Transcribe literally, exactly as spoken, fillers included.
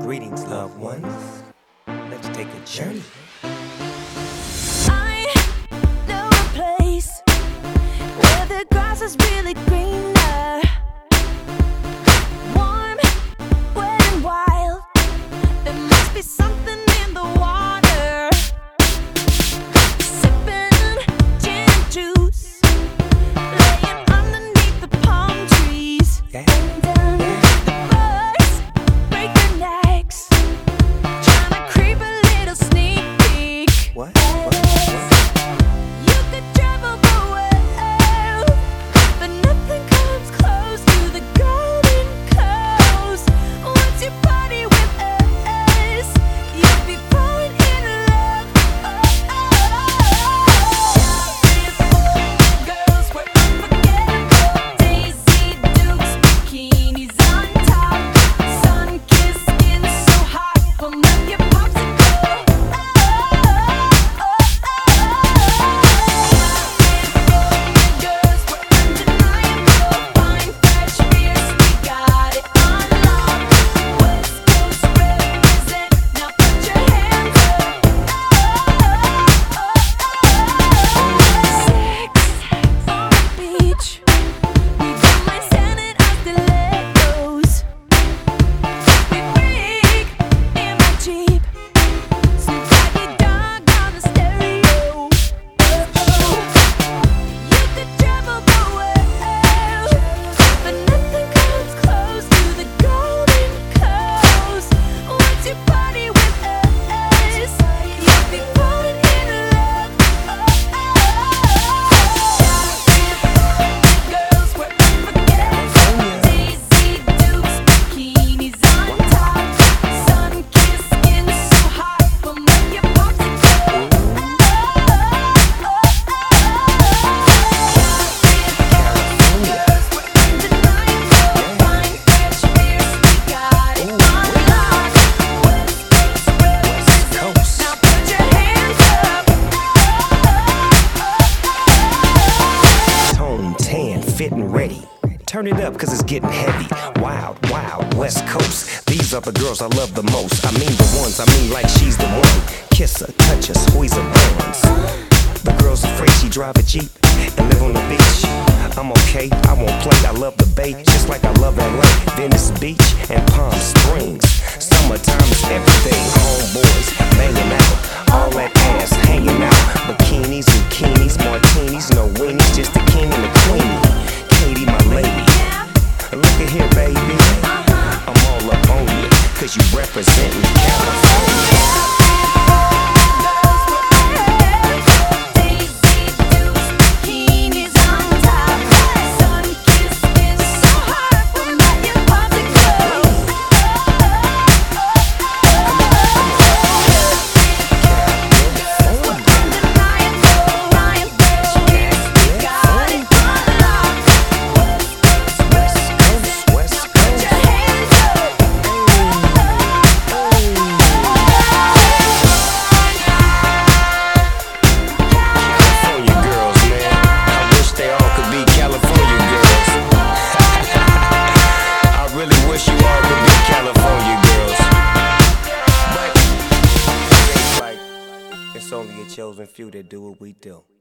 Greetings, loved ones. Let's take a journey. I know a place where the grass is really greener, warm, wet and wild. There must be something in the water. Sipping gin and juice, laying underneath the palm trees. Yeah. What? What? You could travel the world, but nothing comes close to the Golden Coast. Once you party with us, you'll be falling in love. Oh, oh, girls were unforgettable. Daisy Dukes, bikinis on top, sun-kissed skin so hot. Pump up your popsicle. Fitting ready. Turn it up cause it's getting heavy. Wild, wild, West Coast. These are the girls I love the most. I mean the ones, I mean like she's the one. Kiss her, touch her, squeeze her bones. The girl's afraid she drive a Jeep and live on the beach. I'm okay, I won't play, I love the bay. Just like I love L A, Venice Beach and Palm Springs. Summertime is everything. Homeboys banging out, all that ass hanging out. Bikinis, zucchinis, martinis, no weenies, just the king and the queenie. Katie, my lady, look at here, baby. I'm all up on you, cause you representin' California. It's only a chosen few that do what we do.